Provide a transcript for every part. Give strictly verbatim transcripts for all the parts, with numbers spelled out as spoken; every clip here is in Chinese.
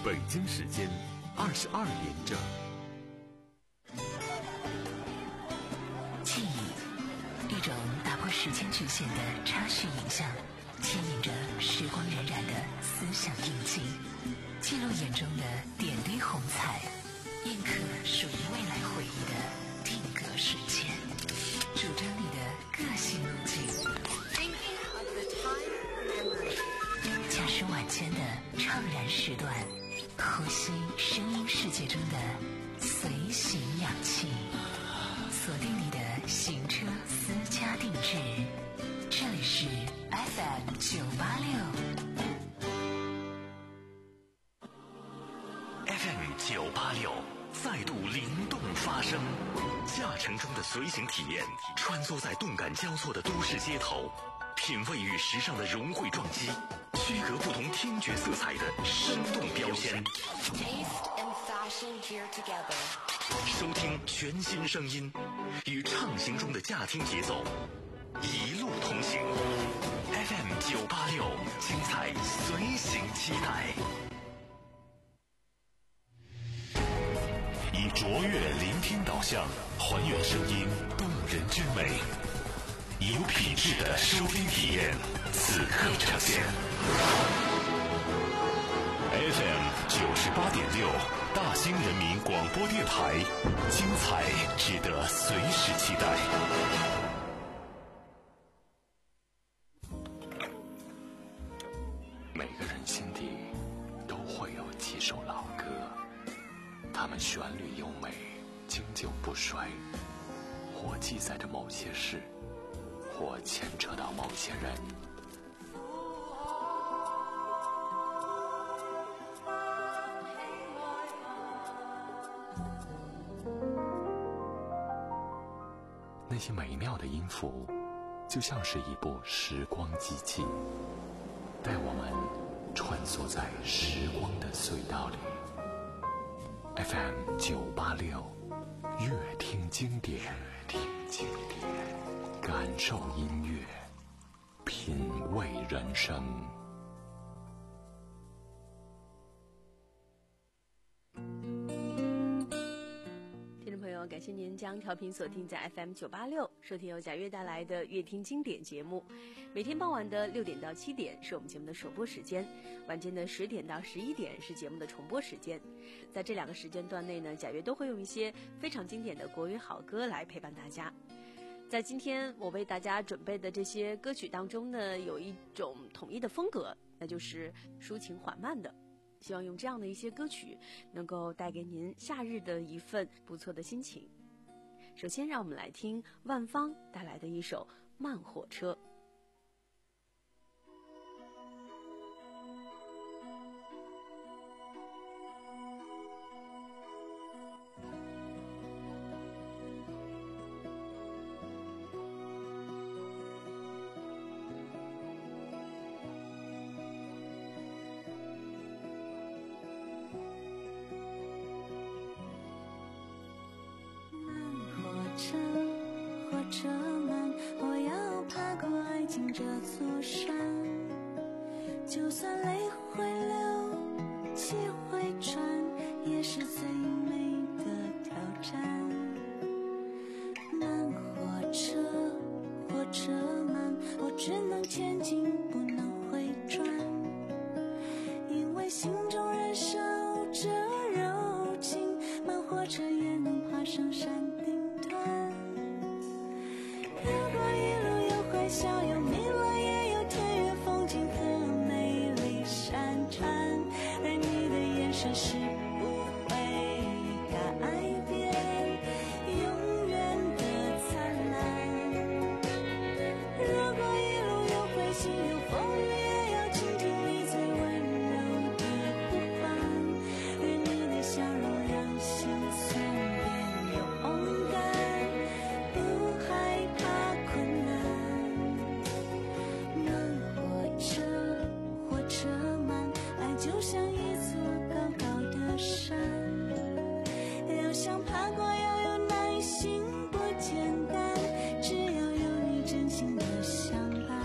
北京时间二十二点整。 记忆，一种打破时间局限的插叙影像，牵引着时光荏苒的思想印记，记录眼中的点滴红彩，印刻属于未来回忆的定格瞬间，主张你的个性路径。驾驶晚间的怅然时段，呼吸声音世界中的随行氧气，锁定你的行车私家定制。这里是 F M 九八六 F M 九八六再度灵动发声，驾乘中的随行体验，穿梭在动感交错的都市街头，品味与时尚的融汇撞击，区隔不同听觉色彩的生动标签。 Taste and fashion here together， 收听全新声音，与畅行中的驾听节奏一路同行。 F M 九八六，精彩随行期待。以卓越聆听导向，还原声音动人之美，以有品质的收听体验，此刻呈现。F M 九十八点六，大兴人民广播电台，精彩值得随时期待。 每个人心底都会有几首老歌，它们旋律优美，经久不衰，或记载着某些事，或牵扯到某些人。那些美妙的音符，就像是一部时光机器，带我们穿梭在时光的隧道里。F M 九八六，乐听经典，乐听经典，感受音乐，品味人生。 感谢您将调频锁定在 F M 九八六，收听由贾悦带来的乐听经典节目。每天傍晚的六点到七点是我们节目的首播时间，晚间的十点到十一点是节目的重播时间。在这两个时间段内呢，贾悦都会用一些非常经典的国语好歌来陪伴大家。在今天我为大家准备的这些歌曲当中呢，有一种统一的风格，那就是抒情缓慢的。希望用这样的一些歌曲能够带给您夏日的一份不错的心情。首先让我们来听万芳带来的一首《慢火车》。 车慢，我要爬过爱情这座山，就算泪会流，气会喘，也是最美的挑战。慢火车，火车慢，我只能前进，不能回转，因为心中燃烧着柔情，慢火车也能爬上山顶端。如果一路有欢笑，有迷惘，也有田园风景和美丽山川，而你的眼神是不会改变永远的灿烂。如果一路有灰心有风雨，也要倾听你最温柔的呼唤，而你的笑容让心酸变有红感，不害怕困难。慢火车，火车慢，爱就像一座高高的山，要想爬过要有耐心，不简单，只要有你真心的相伴。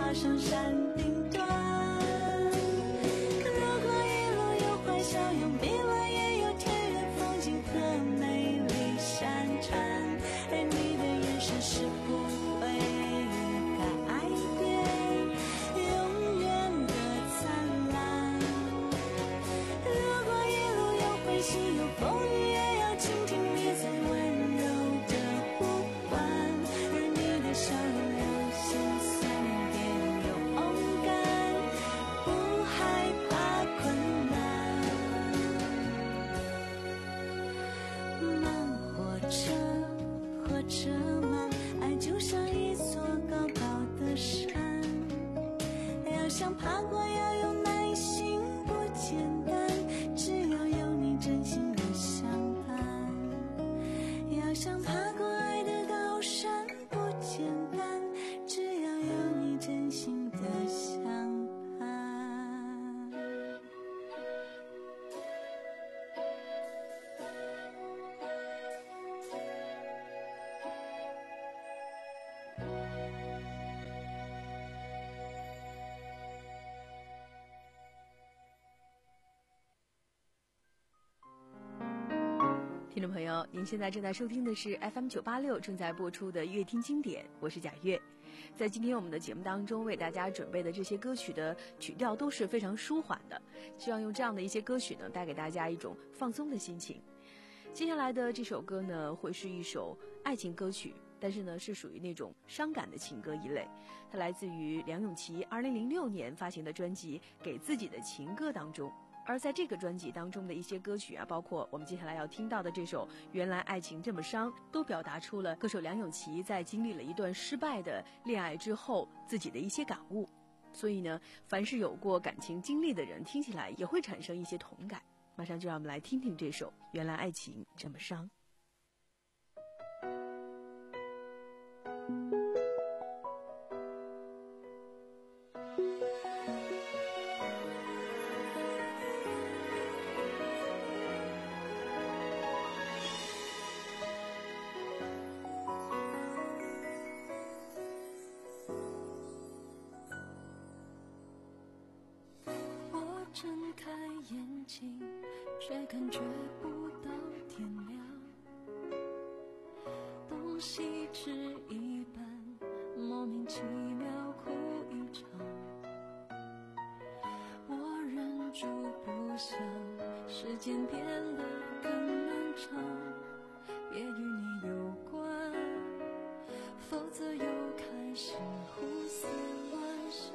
爬上山顶端。如果一路有欢笑有迷惘，也有田园风景和美丽山川，而你的眼神是不会改变永远的灿烂。如果一路有欢喜有风雨，也要倾听你最温柔的呼唤，而你的笑容有心酸也有勇敢，不害怕困难。慢火车，火车慢，爱就像一座高高的山，要想爬过要有耐心，不简单，只要有你真心的相伴。要想爬过爱的高山，不简单，只要有你真心的相伴。 听众朋友，您现在正在收听的是 F M 九八六正在播出的乐听经典，我是贾月。在今天我们的节目当中，为大家准备的这些歌曲的曲调都是非常舒缓的，希望用这样的一些歌曲呢，带给大家一种放松的心情。接下来的这首歌呢，会是一首爱情歌曲，但是呢，是属于那种伤感的情歌一类。它来自于梁咏琪二零零六年发行的专辑《给自己的情歌》当中。而在这个专辑当中的一些歌曲啊，包括我们接下来要听到的这首《原来爱情这么伤》，都表达出了歌手梁咏琪在经历了一段失败的恋爱之后自己的一些感悟。所以呢，凡是有过感情经历的人，听起来也会产生一些同感。马上就让我们来听听这首《原来爱情这么伤》。 睁开眼睛，却感觉不到天亮，东西吃一半，莫名其妙哭一场。我忍住不想，时间变得更漫长，别与你有关，否则又开始胡思乱想。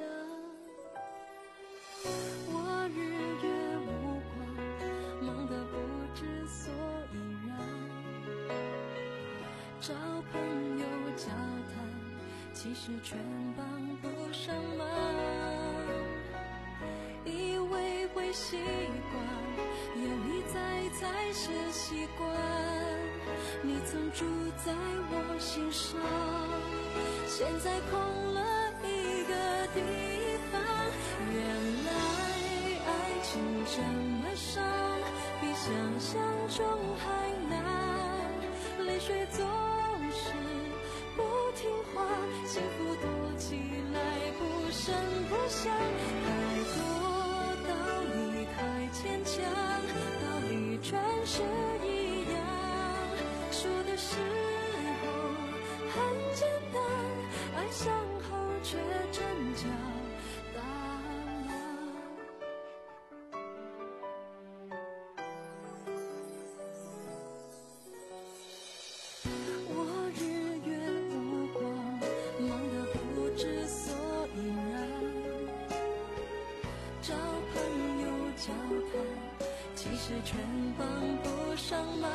我日月无光，忙得不知所以然，找朋友交谈，其实全帮不上忙。以为会习惯，有你在才是习惯，你曾住在我心上，现在空了一个地方。原来爱情这么伤，比想象中还难，泪水总是不听话，幸福躲起来不声不响，太多道理太牵强，道理全是一样，说的时候很简单，爱上后却真假大了。我日月无光，忙得不知所以然，找朋友交谈，其实全帮不上忙。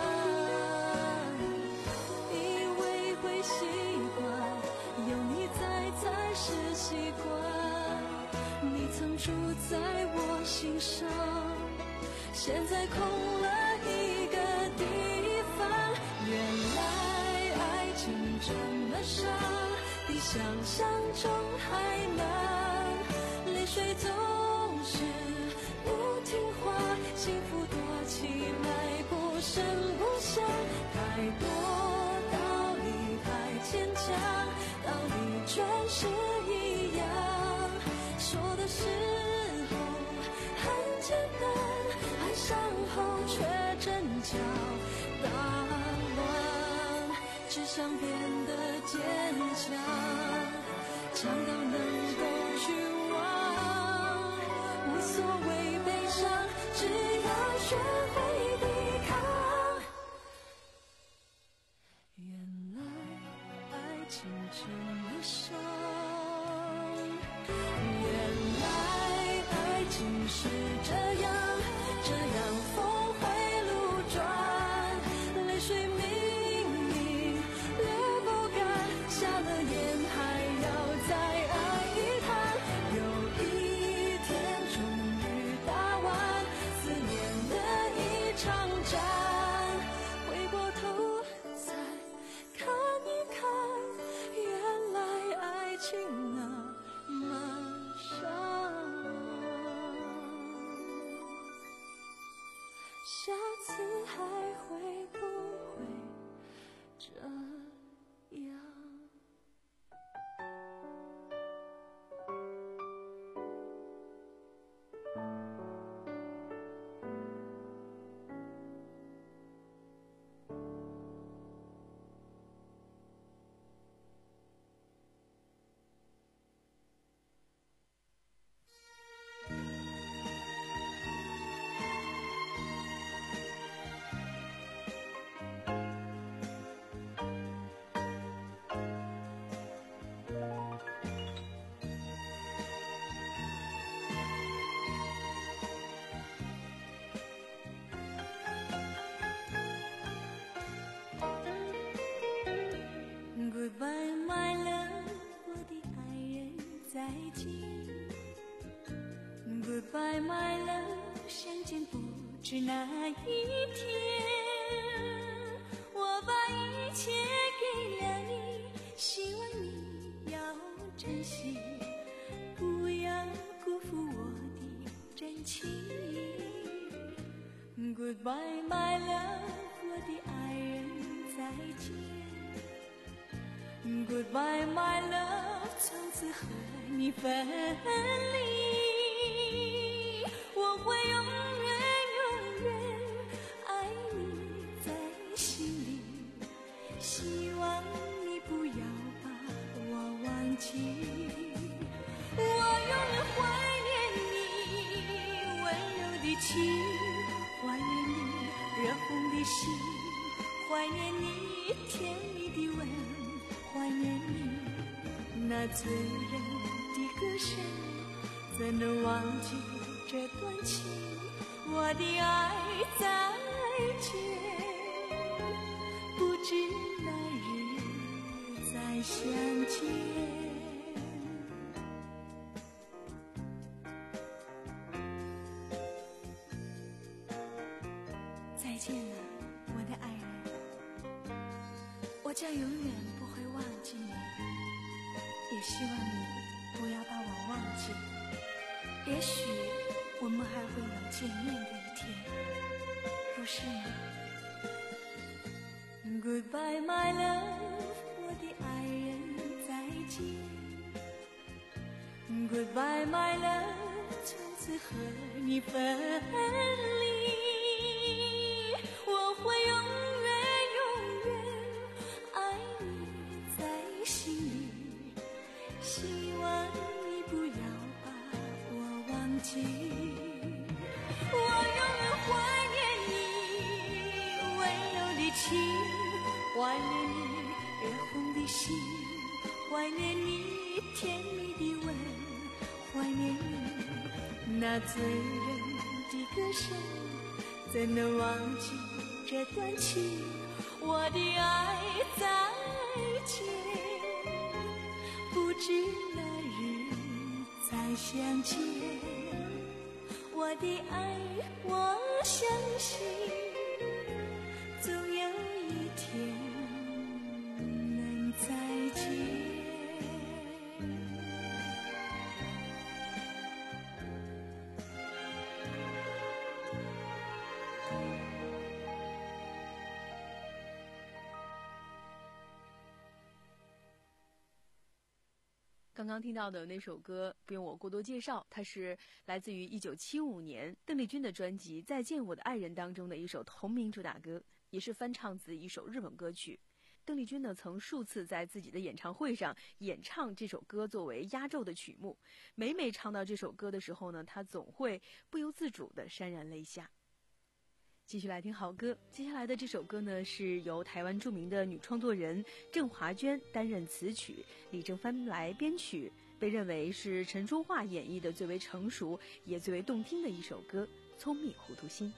以为会习惯，有你在才是习惯，你曾住在我心上，现在空了一个地方。原来爱情这么伤，比想象中还难，泪水总是不听话，幸福躲起来不声不响，太多道理太牵强，道理全是一样， 时候很简单，爱上后却真假大乱，只想变得坚强，强到能够去忘，无所谓悲伤，只要学会抵抗。原来爱情这么伤，原来爱情是这样，这样峰回路转，泪水明明略不干，下了眼还要再爱一趟。有一天终于打完思念的一场战，回过头再看一看，原来爱情那么伤。下次还会不会这样？Goodbye, my love， 我的爱人，再见。Goodbye, my love， 相见不知哪一天。我把一切给了你，希望你要珍惜，不要辜负我的真情。Goodbye, my love， 我的爱人，再见。Goodbye, my love， 从此和你分离，我会永远永远爱你在心里，希望你不要把我忘记。我永远怀念你温柔的情，怀念你热红的心，怀念你甜蜜的吻，怀念你那醉人的歌声，怎能忘记这段情？我的爱再见，不知哪日再相见。再见了，我的爱人，我将永远不会忘记你，也希望你不要把我忘记。也许我们还会有见面的一天，不是吗？ Goodbye, my love， 我的爱人，再见。Goodbye, my love， 从此和你分离，我会永远永远爱你在心里，希望你不要把我忘记。我永远怀念你温柔的情，怀念你热红的心，怀念你甜蜜的吻，怀念你那醉人的歌声，怎能忘记这段情？我的爱再见，不知哪日再相见。我的爱，我相信总有一天能再见。 刚刚刚听到的那首歌不用我过多介绍，它是来自于一九七五年邓丽君的专辑《再见我的爱人》当中的一首同名主打歌，也是翻唱自一首日文歌曲。邓丽君呢曾数次在自己的演唱会上演唱这首歌作为压轴的曲目，每每唱到这首歌的时候呢，她总会不由自主地潸然泪下。继续来听好歌，接下来的这首歌呢是由台湾著名的女创作人郑华娟担任词曲，李正帆来编曲，被认为是陈淑桦演绎的最为成熟也最为动听的一首歌《聪明糊涂心》。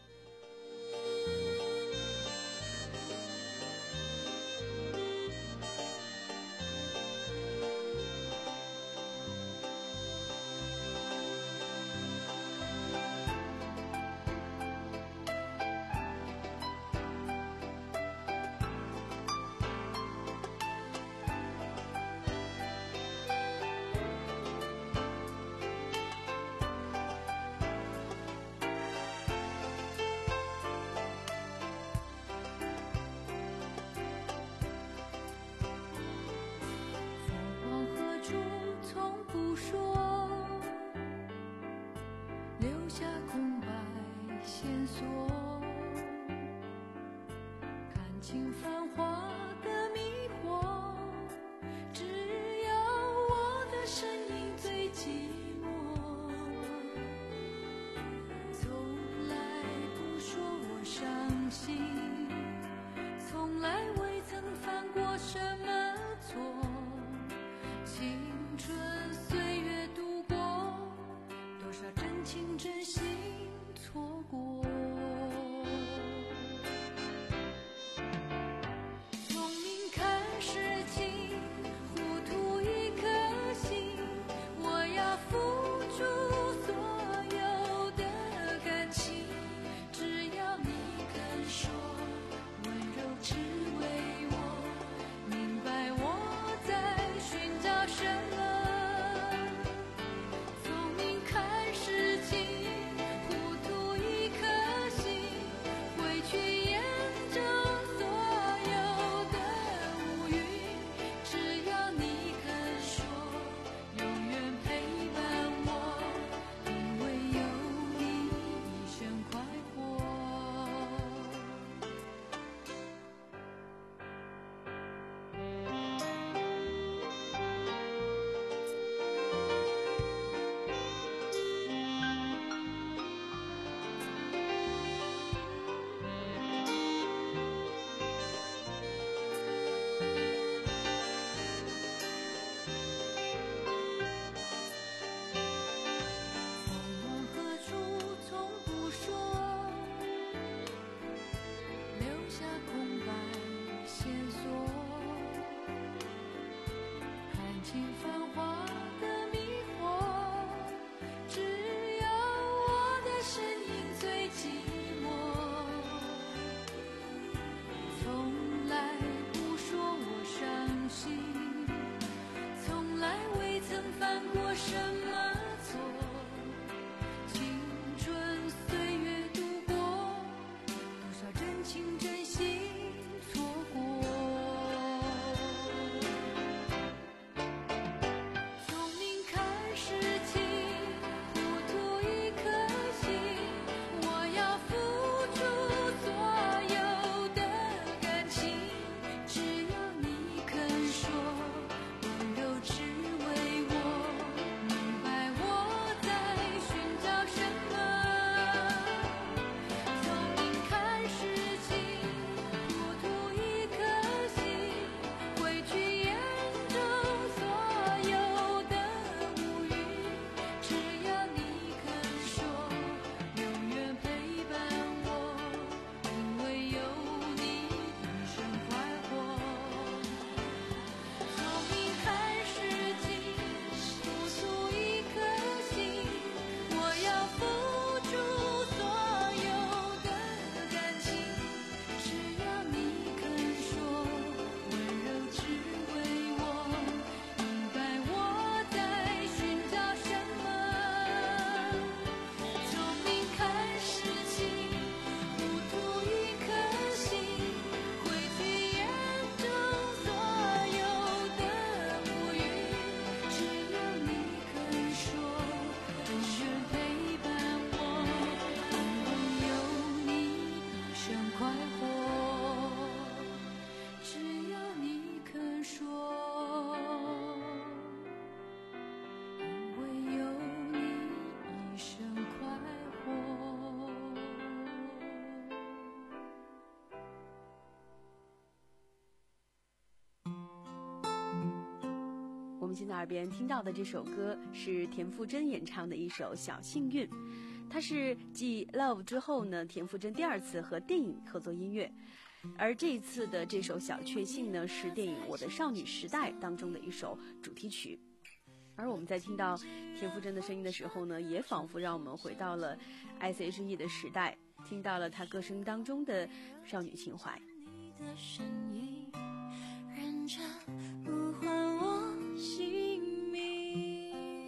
们现在耳边听到的这首歌是田馥甄演唱的一首《小幸运》，它是继 Love 之后呢，田馥甄第二次和电影合作音乐。而这一次的这首《小确幸》呢，是电影《我的少女时代》当中的一首主题曲。而我们在听到田馥甄的声音的时候呢，也仿佛让我们回到了 S H E 的时代，听到了她歌声当中的少女情怀。 你的声音认真呼唤我姓名，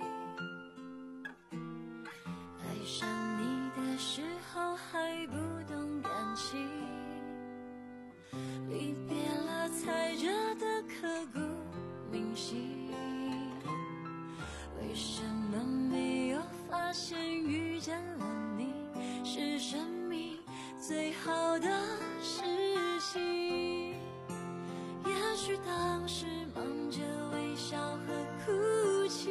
爱上你的时候还不懂感情，离别了踩着的刻骨铭心，为什么没有发现遇见了你是生命最好的事情？也许当时忙着微笑和哭泣，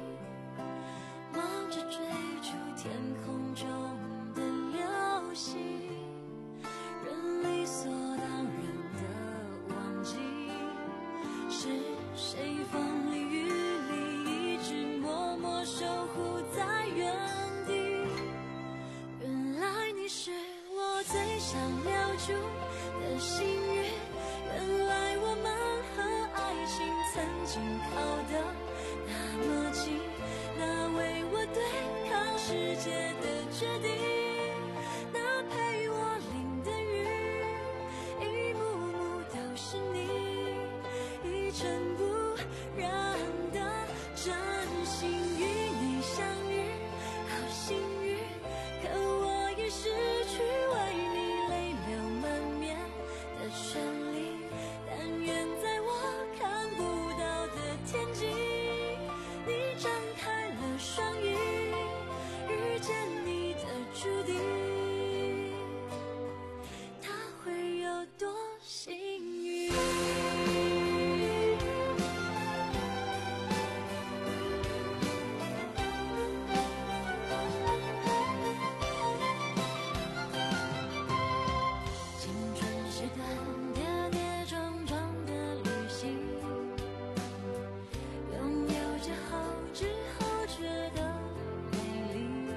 忙着追逐天空中的流星，人理所当然的忘记是谁风里雨里一直默默守护在原地。原来你是我最想留住的幸运，原来我们和爱情曾经靠得那么近，那为我对抗世界的决定，那陪我淋的雨，一幕幕都是你，一尘不染的真心。与你相遇好幸运，可我已失去为你泪流满面的权利，但愿在我看不到的天际，你张开了双翼，遇见你的注定，它会有多幸运？青春是段跌跌撞撞的旅行，拥有着后知后觉的美丽，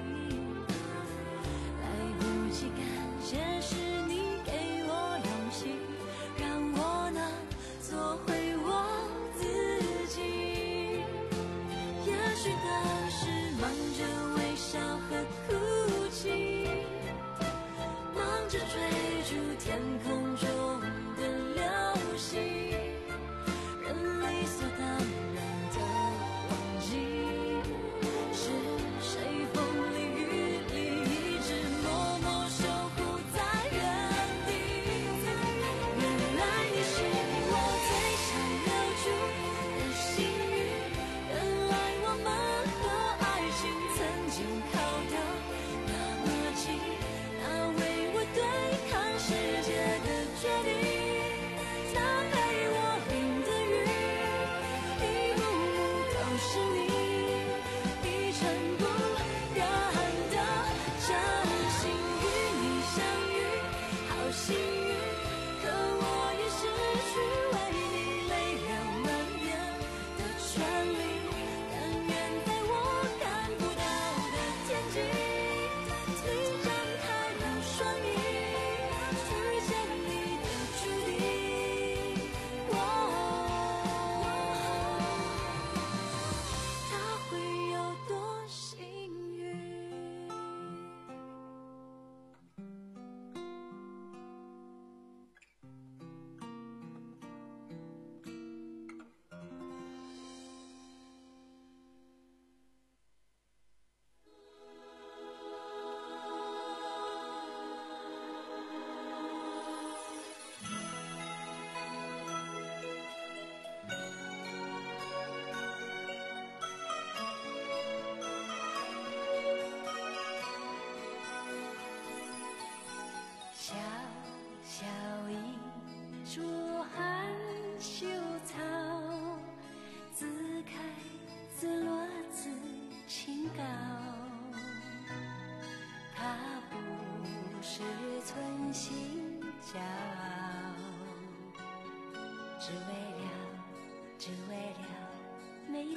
来不及感谢是你给我勇气，让我能做回我自己。也许当时忙着微笑和哭泣，忙着追逐天空中的流星，人理所当然的忘记是谁风里雨里一直默默守护在原地。原来你是我最想留住的幸运，原来我们和爱情曾经靠得那么近，那为我对抗世界的决定，那陪我淋的雨，一幕幕都是你，一尘不染的真心。与你相遇好幸运，可我已失去为你泪流满面的权利，但愿在我看不到的天际，你张开了双翼，遇见你的注定。它会有多幸运？小小一株含羞草，自开自落自清高。它不是存心骄傲，只为了，只为了没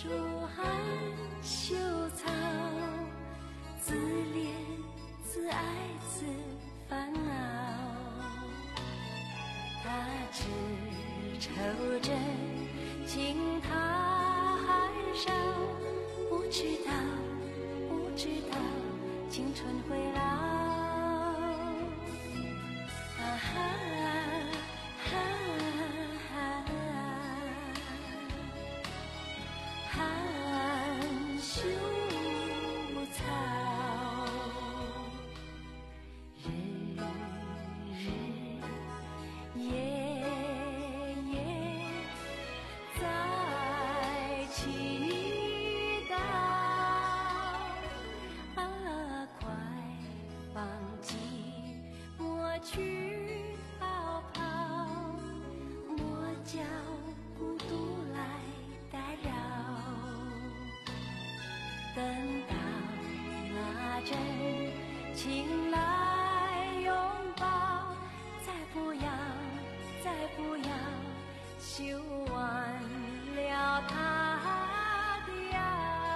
书含羞草，自怜自爱自烦恼。他只抽着青苔海上，不知道不知道青春会老。啊哈哈哈含羞草，日日夜夜在祈祷。啊，快放弃抹去逃跑，莫叫孤独来打扰。等到那阵情来拥抱，再不要再不要修完了他的腰。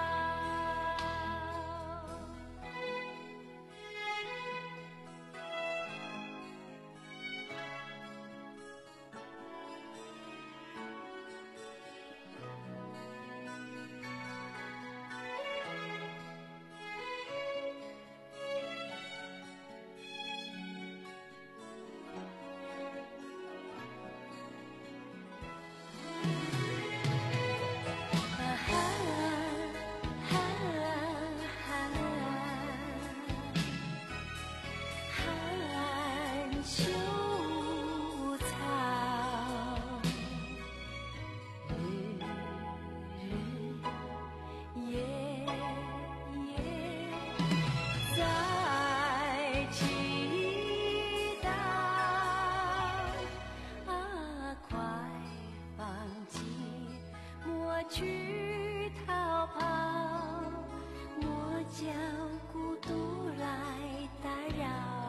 含羞草，日日夜夜在祈祷。啊，快放弃莫去逃跑，莫叫孤独来打扰。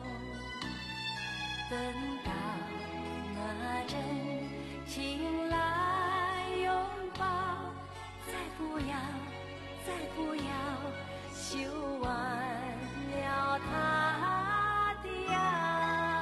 等到那阵情来拥抱，再不要再不要修完了他的腰。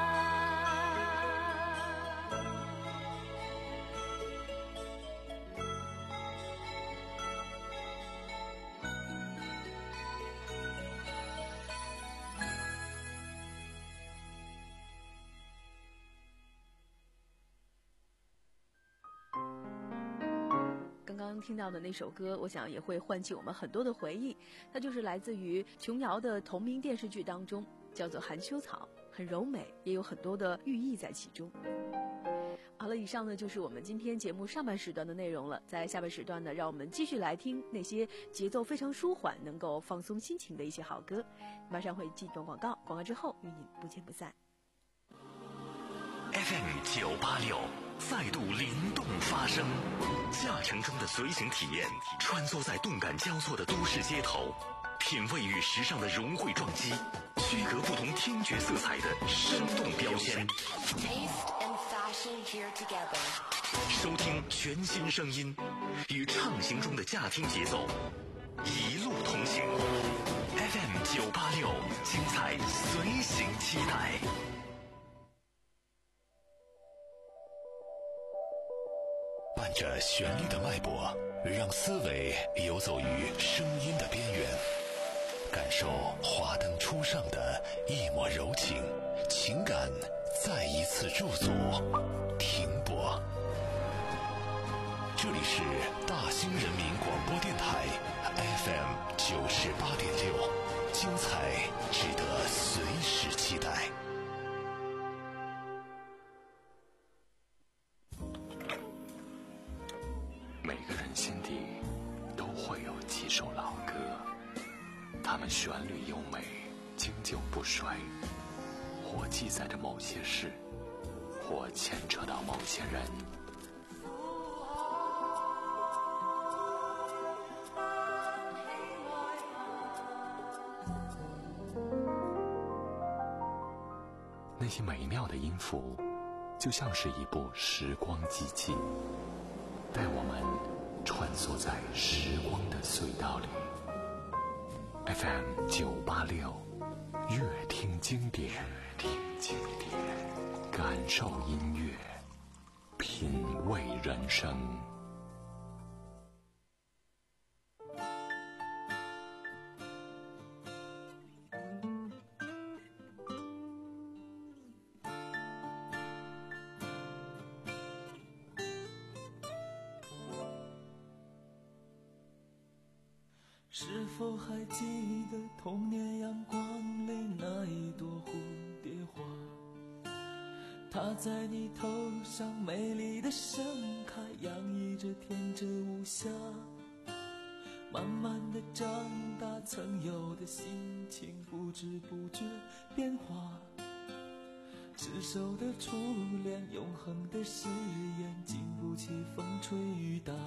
刚刚听到的那首歌，我想也会唤起我们很多的回忆。它就是来自于琼瑶的同名电视剧当中，叫做《含羞草》，很柔美，也有很多的寓意在其中。好了，以上呢就是我们今天节目上半时段的内容了。在下半时段呢，让我们继续来听那些节奏非常舒缓、能够放松心情的一些好歌。马上会进段广告，广告之后与你不见不散。 F M 九八六再度灵动发声，驾乘中的随行体验，穿梭在动感交错的都市街头，品味与时尚的融汇撞击，区隔不同听觉色彩的生动标签。 Taste and fashion here together. 收听全新声音，与畅行中的驾听节奏，一路同行。F M 九八六，精彩随行期待。伴着旋律的脉搏，让思维游走于声音的边缘，感受华灯初上的一抹柔情，情感再一次驻足停泊。这里是大兴人民广播电台 F M 九十八点六，精彩值得随时期待。 每个人心底都会有几首老歌，它们旋律优美，经久不衰，或记载着某些事，或牵扯到某些人。那些美妙的音符，就像是一部时光机器，带我们穿梭在时光的隧道里。 F M 九八六，乐听经典，听经典，感受音乐，品味人生。 是否还记得童年阳光里那一朵蝴蝶花？它在你头上美丽的盛开，洋溢着天真无瑕。慢慢的长大，曾有的心情不知不觉变化。执手的初恋，永恒的誓言，经不起风吹雨打。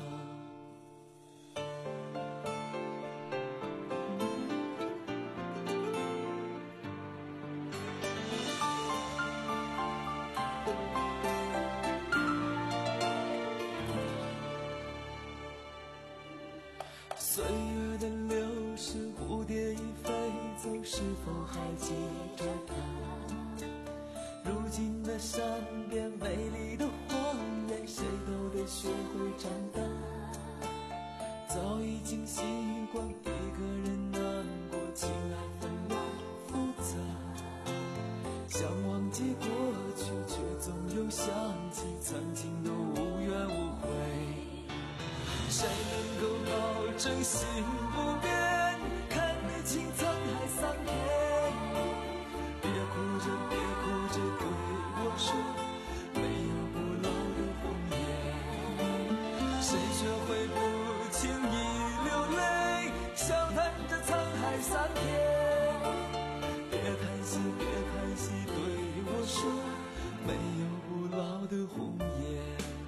岁月的流逝，蝴蝶已飞走，是否还记着它？如今的山边美丽的荒原，谁都得学会长大。早已经习惯一个人难过，情爱纷乱复杂。想忘记过去，却总又想起曾经的无怨无悔。谁能够保证心不变，看得清沧海桑田？别哭着别哭着对我说，没有不老的红颜。谁学会不轻易流泪，笑谈着沧海桑田？别叹息别叹息对我说，没有不老的红颜。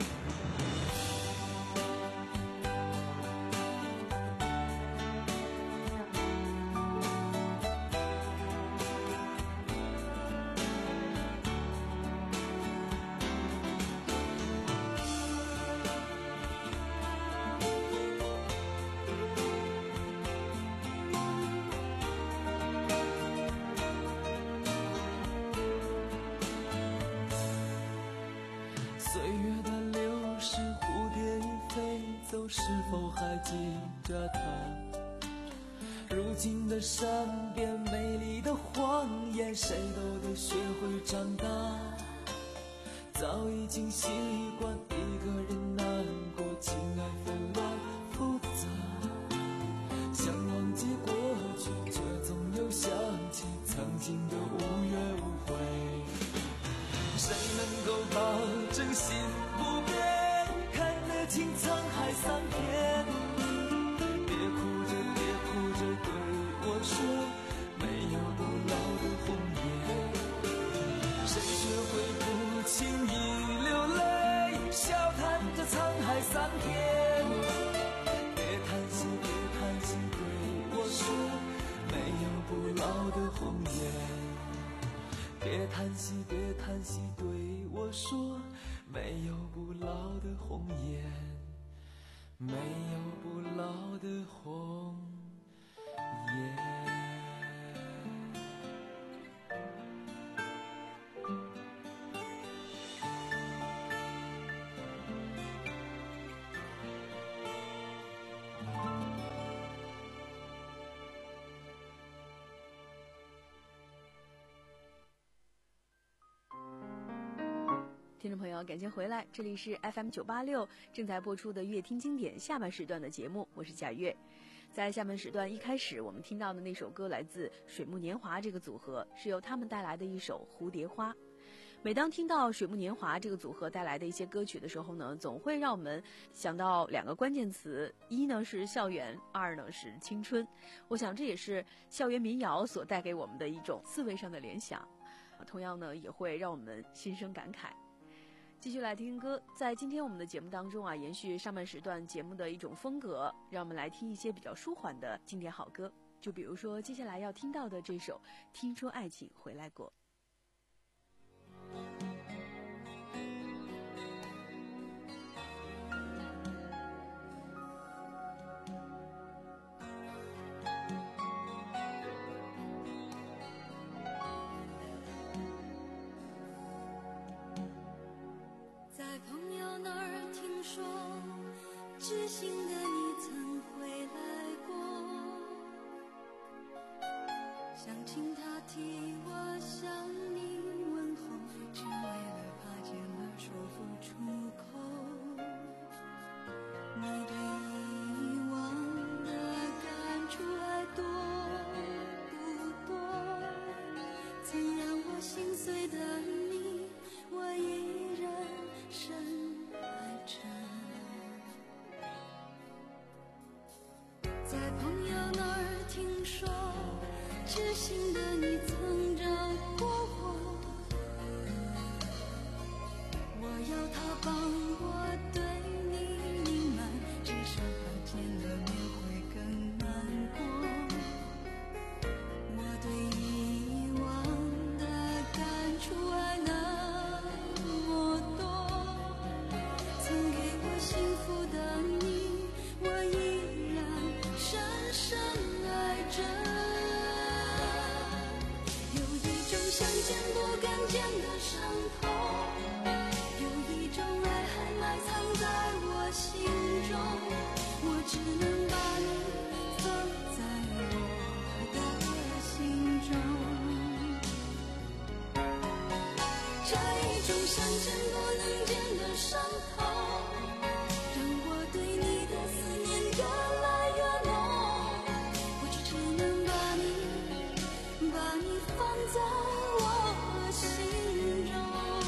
岁月的流逝，蝴蝶已飞走，是否还记着它？如今的山边美丽的荒野，谁都得学会长大。早已经习惯一个人难过，情爱纷乱复杂。想忘记过去，却总又想起曾经的无怨无悔。谁能够保证心不变，看得清沧海桑田？别哭着别哭着对我说，没有不老的红颜。谁学会不轻易流泪，笑谈着沧海桑田？别叹息别叹息对我说，没有不老的红颜。别叹息别叹息对我说，没有不老的红颜，没有不老的红颜。 听众朋友，感谢回来，这里是 F M 九八六正在播出的乐听经典下半时段的节目，我是贾月。在下半时段一开始，我们听到的那首歌来自水木年华这个组合，是由他们带来的一首《蝴蝶花》。每当听到水木年华这个组合带来的一些歌曲的时候呢，总会让我们想到两个关键词，一呢是校园，二呢是青春。我想这也是校园民谣所带给我们的一种思维上的联想，同样呢也会让我们心生感慨。继续来听歌，在今天我们的节目当中啊，延续上半时段节目的一种风格，让我们来听一些比较舒缓的经典好歌。就比如说接下来要听到的这首《听说爱情回来过》。 知心的你曾照过我，我要他帮我对你隐瞒，至少他见了面会更难过。我对遗忘的感触还那么多，曾给我幸福的你，我依然深深爱着。有一种想见不敢见的伤痛，有一种爱还埋藏在我心中，我只能把你放在我的心中。这一种想见不能见的伤痛，让我对你的思念越来越浓，我只只能把你把你放在我心中。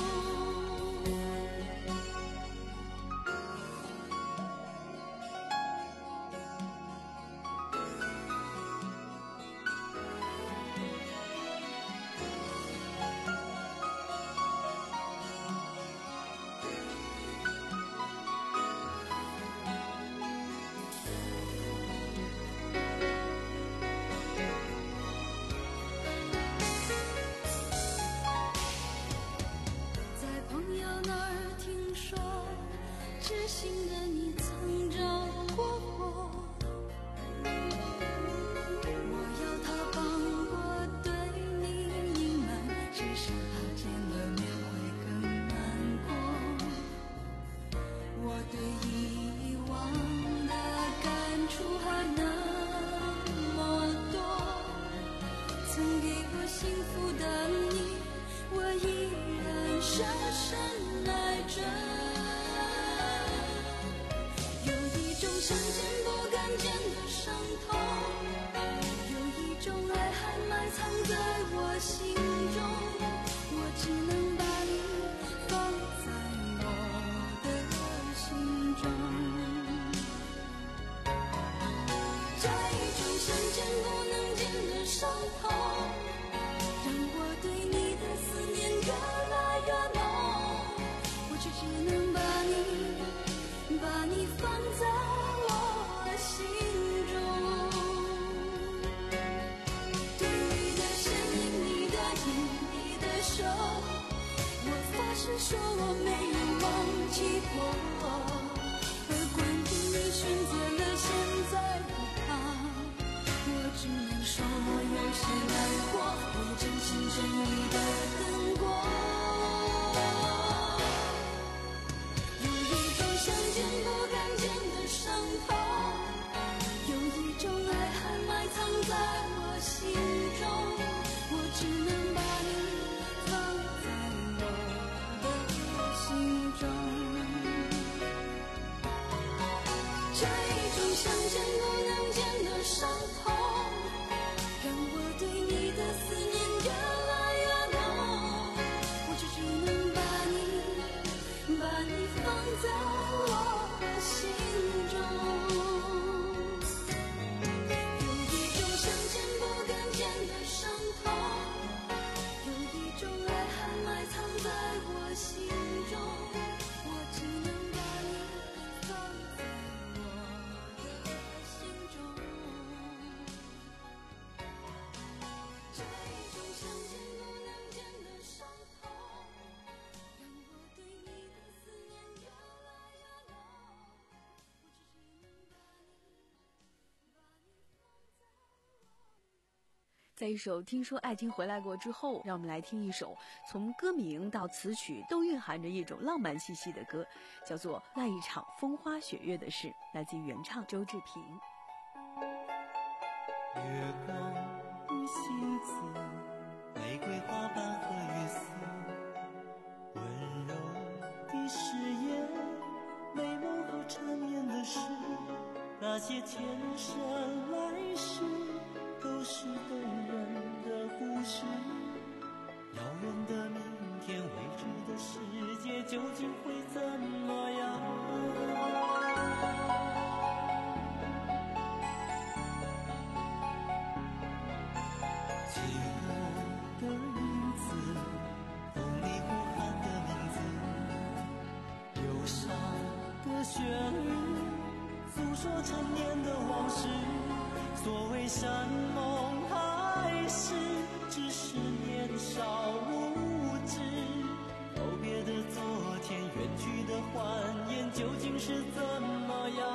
在朋友那儿听说，知心的你曾照过我，我要他帮我对你隐瞒，至少他见了面会更难过。我对遗忘的感触还那么多，曾给我幸福的你，我依然深深爱着。有一种想见不敢见的伤痛，有一种爱还埋藏在我心中，我只能把你放在我的心中。这一种想见不能见的伤痛，让我对你的思念越来越浓，我只只能把你把你放在我心中。对你的身影，你的眼，你的手，我发誓说我没有忘记过。而关于你选择了现在的他，我只能说我有些难过，我也真心真意的等过。有一种想见不敢见的伤痛，有一种爱还埋藏在我心中，我只能把你放在我的心中。这一种想见不能见的伤痛，让我对你的思念越来越浓，我只只能把你把你放在我心中。有一种想见不敢见的伤痛，有一种爱还埋藏在我心中，我只能把你放在我的心中。这一种想见不能见的伤痛，让我对你的思念越来越浓，我只只能把你把你放在在一首《听说爱情回来过》之后，让我们来听一首从歌名到词曲都蕴含着一种浪漫气息的歌，叫做《那一场风花雪月的事》，来自于原唱周志平。 月光无心字，玫瑰花瓣和雨丝，温柔的誓言，美梦和缠绵的事，那些前生来世都是动人的故事。遥远的明天，未知的世界究竟会怎么样？ 饥饿的日子，风里呼喊的名字，忧伤的旋律，诉说陈年的往事。所谓山盟海誓，只是年少无知。告别的昨天，远去的欢颜，究竟是怎么样？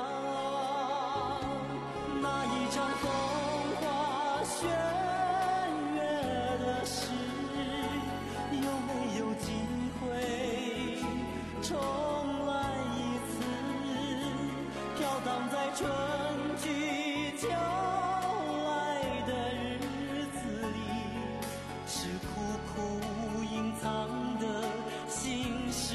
那一场风花雪月的事，有没有机会重来一次？飘荡在春去秋来的日子里，是苦苦隐藏的心事。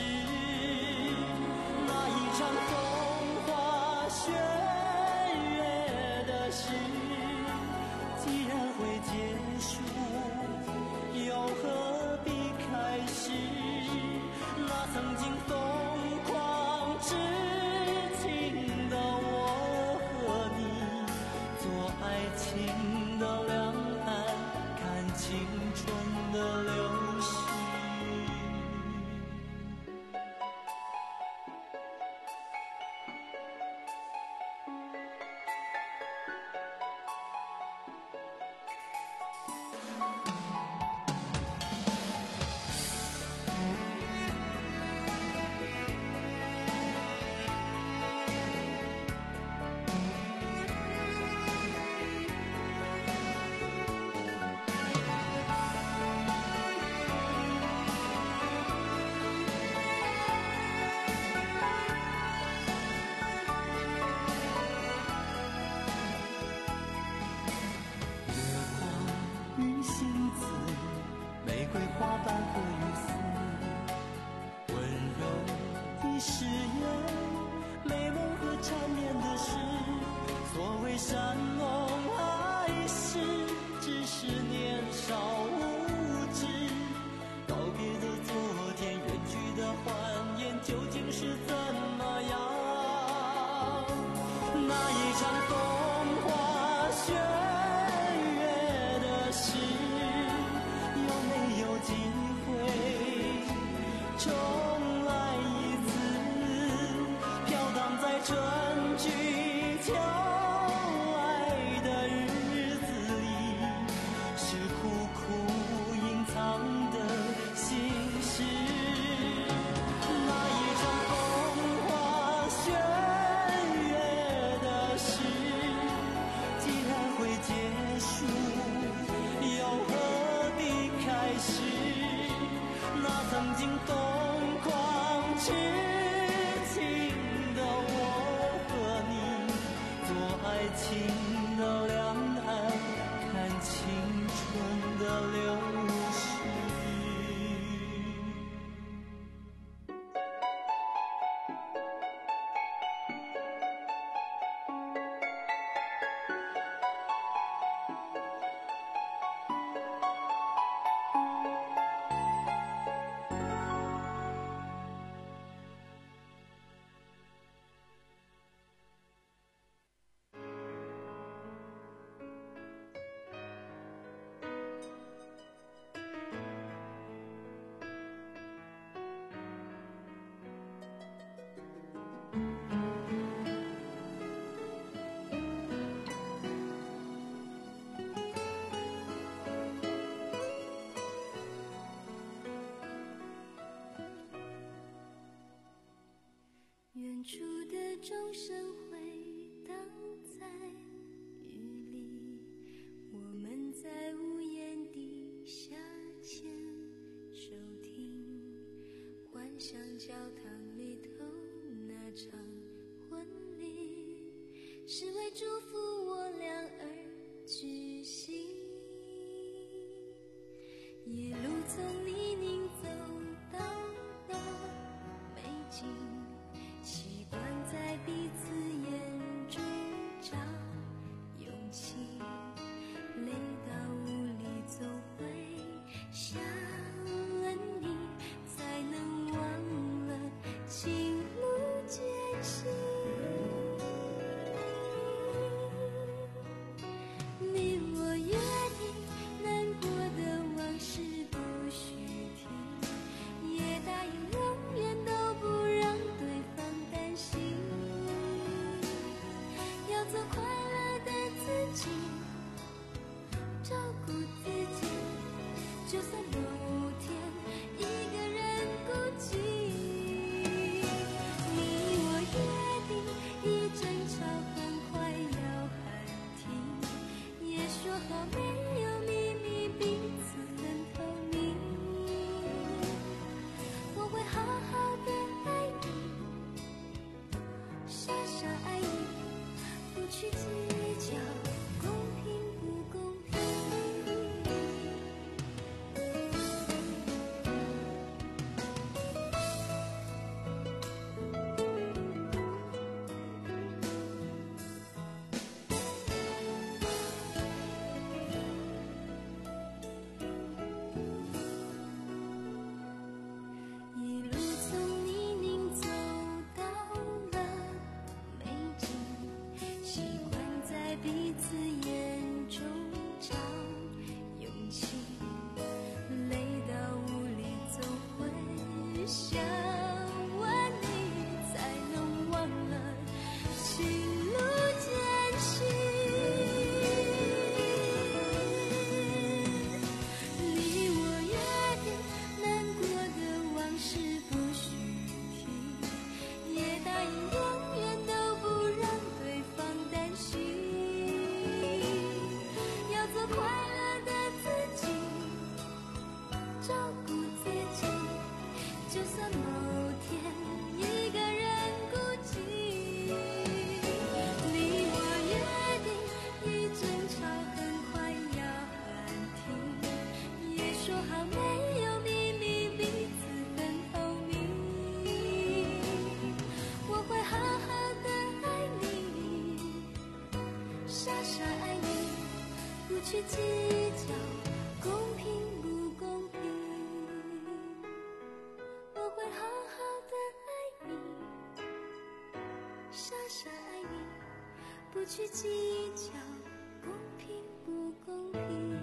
那一场风花雪月的事，既然会结束，又何必开始？那曾经疯狂痴情的我和你，做爱情的两岸，看青春的流逝。山盟海誓，只是年少无知。告别的昨天，远去的欢颜，究竟是怎么样？那一场风花雪月的事，有没有机会重来一次？飘荡在春去秋曾经疯狂痴情的我和你，做爱情的两岸，看青春的流逝。 远处的钟声回荡在雨里，我们在屋檐底下牵手听，幻想教堂里头那场婚礼，是为祝福我俩而举行。一路从泥泞走到了美景，习惯在彼此眼中找勇气，累到无力总会想了你，才能忘了傻爱你，不去计较公平不公平。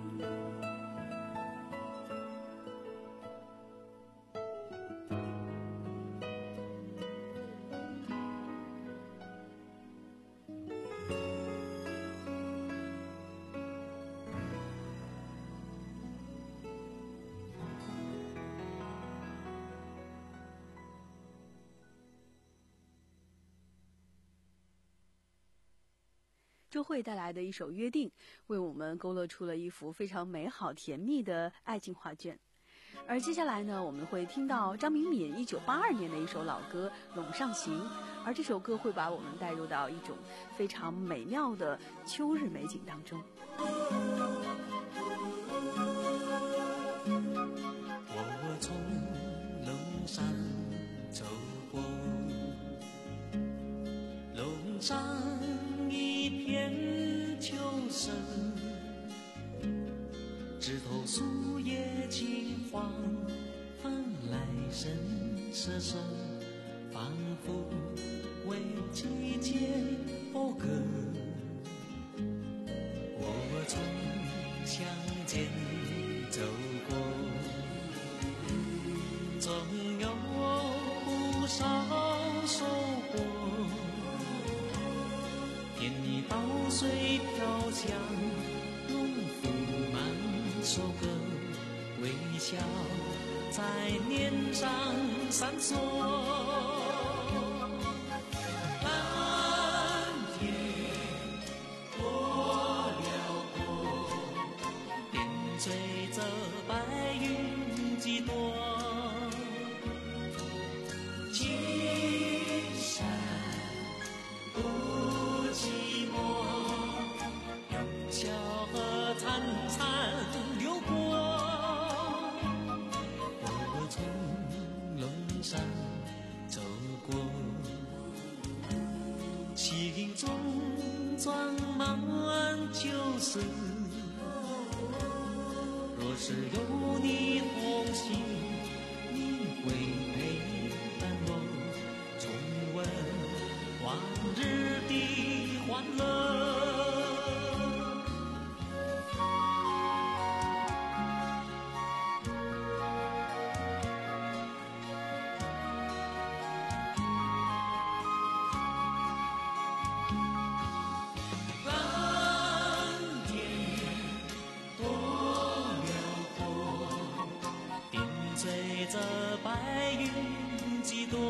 周蕙带来的一首《约定》，为我们勾勒出了一幅非常美好甜蜜的爱情画卷。而接下来呢，我们会听到张明敏一九八二年的一首老歌《陇上行》，而这首歌会把我们带入到一种非常美妙的秋日美景当中。 我从陇上走过，陇上一片秋深，枝头树叶青黄，翻来声瑟瑟，仿佛为季节讴歌。我从乡间走过，总有不少收获。田里稻穗飘香，农夫满收割，微笑在脸上闪烁。蓝天多辽阔，点缀着白云几朵。青山不寂寞，有小河潺潺流过。我从陇上走过，心中装满旧事。若是有你同行，你会陪伴我重温往日的欢乐。蓝天多辽阔，点缀着白云几朵。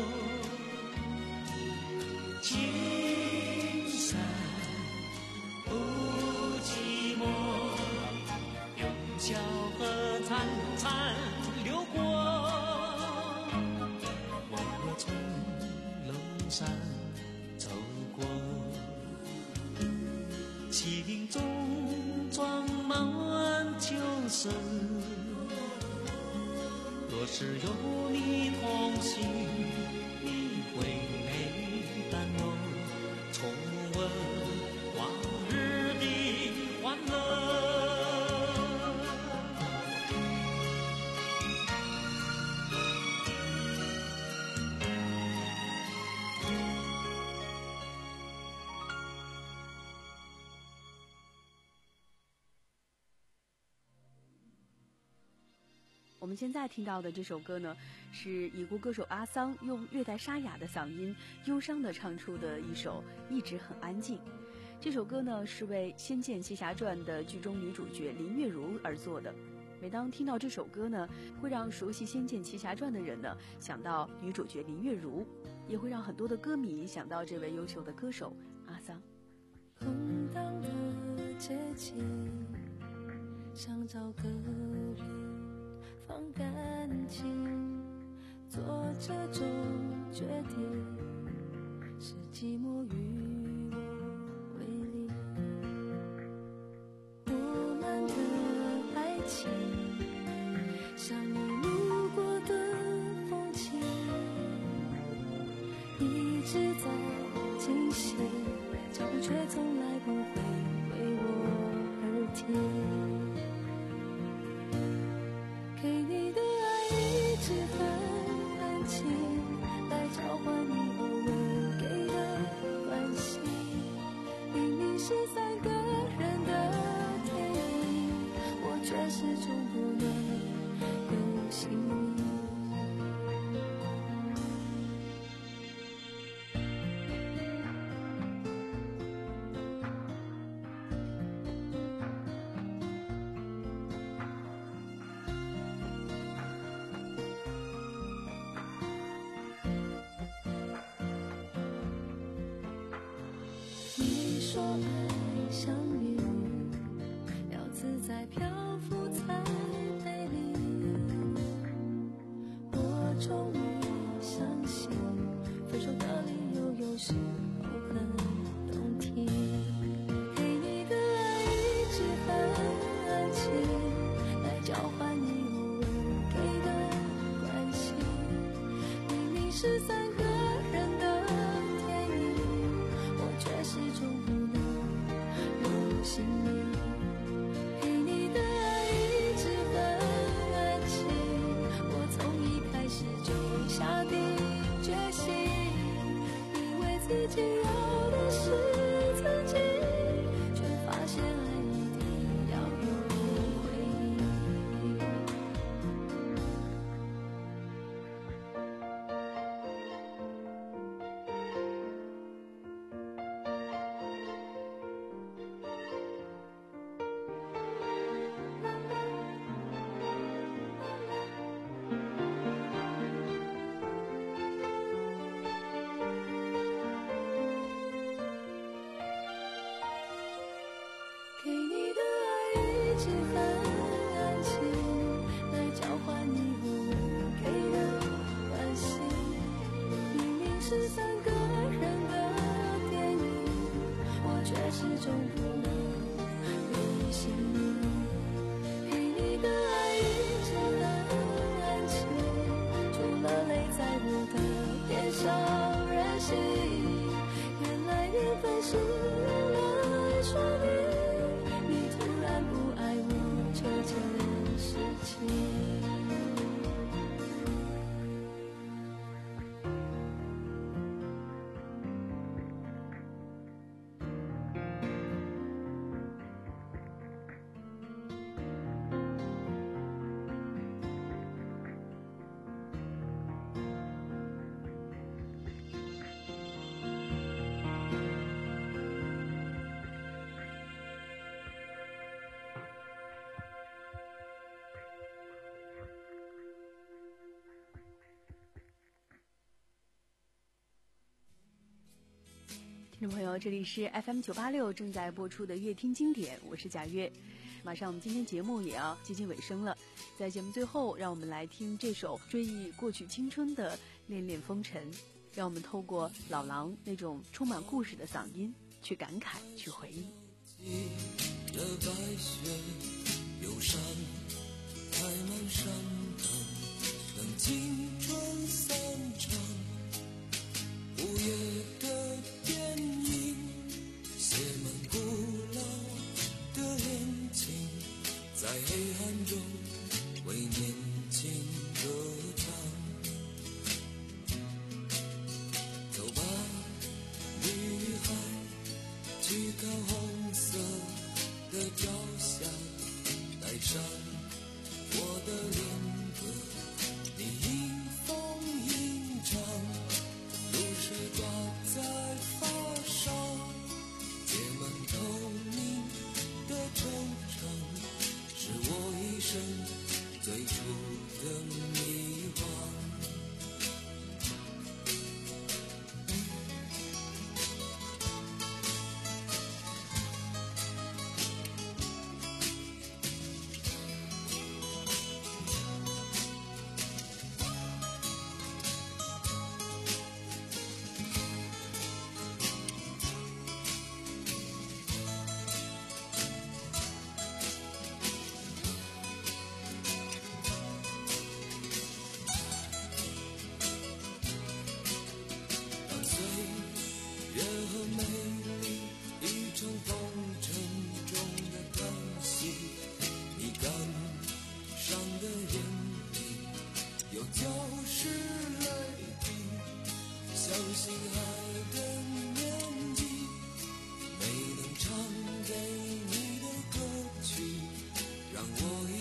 青山不寂寞，有小河潺潺流过。我从陇上走过，心中装满旧事。若是有你同行，你会陪伴我重温往日的欢乐。 我们现在听到的这首歌呢，是已故歌手阿桑用略带沙哑的嗓音忧伤地唱出的一首《一直很安静》。这首歌呢，是为《仙剑奇侠传》的剧中女主角林月如而作的。每当听到这首歌呢，会让熟悉《仙剑奇侠传》的人呢想到女主角林月如，也会让很多的歌迷想到这位优秀的歌手阿桑。 空荡的街景，想找个人放感情，做这种决定是寂寞与我为邻。我们的爱情像你路过的风景，一直在进行，脚步却从来不会为我而停。给你的爱一直很安静，来交换你偶尔给的却始终不能留心你。你说爱像云，要自在漂浮才美丽。我终于相信，分手的理由有时候很动听。给你的爱一直很安静，来交换你偶尔给的关心。明明是三个人的电影，我却始终不能留心你。给你的爱一直很安静，我从一开始就下定决心，以为自己要的是曾经，却发现爱一定要有回应。给你的爱一直很安静，来交换你偶尔给的关心。明明是三个人的电影，我却始终不能留心你。给你的爱一直很安静，除了泪在我的脸上任性。原来缘分是用来说明你突然不爱我这件事情。 听众朋友，这里是 F M 九八六正在播出的乐听经典，我是贾月。马上我们今天节目也要接近尾声了，在节目最后，让我们来听这首追忆过去青春的《恋恋风尘》，让我们透过老狼那种充满故事的嗓音去感慨，去回忆。 的白雪忧伤开满山岗，等青春散场。午夜的电影写满古老的恋情，在黑暗中为年轻歌唱。走吧，女孩，去看红色的朝霞，带上我的恋歌，你迎风吟唱，露水挂在发梢，结满透明的惆怅，是我一生最初的迷惘。我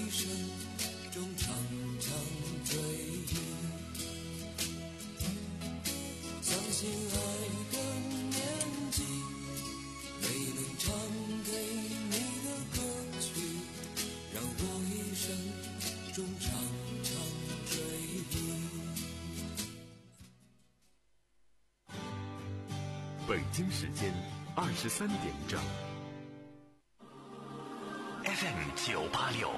北京时间二十三点整。 F M 九八六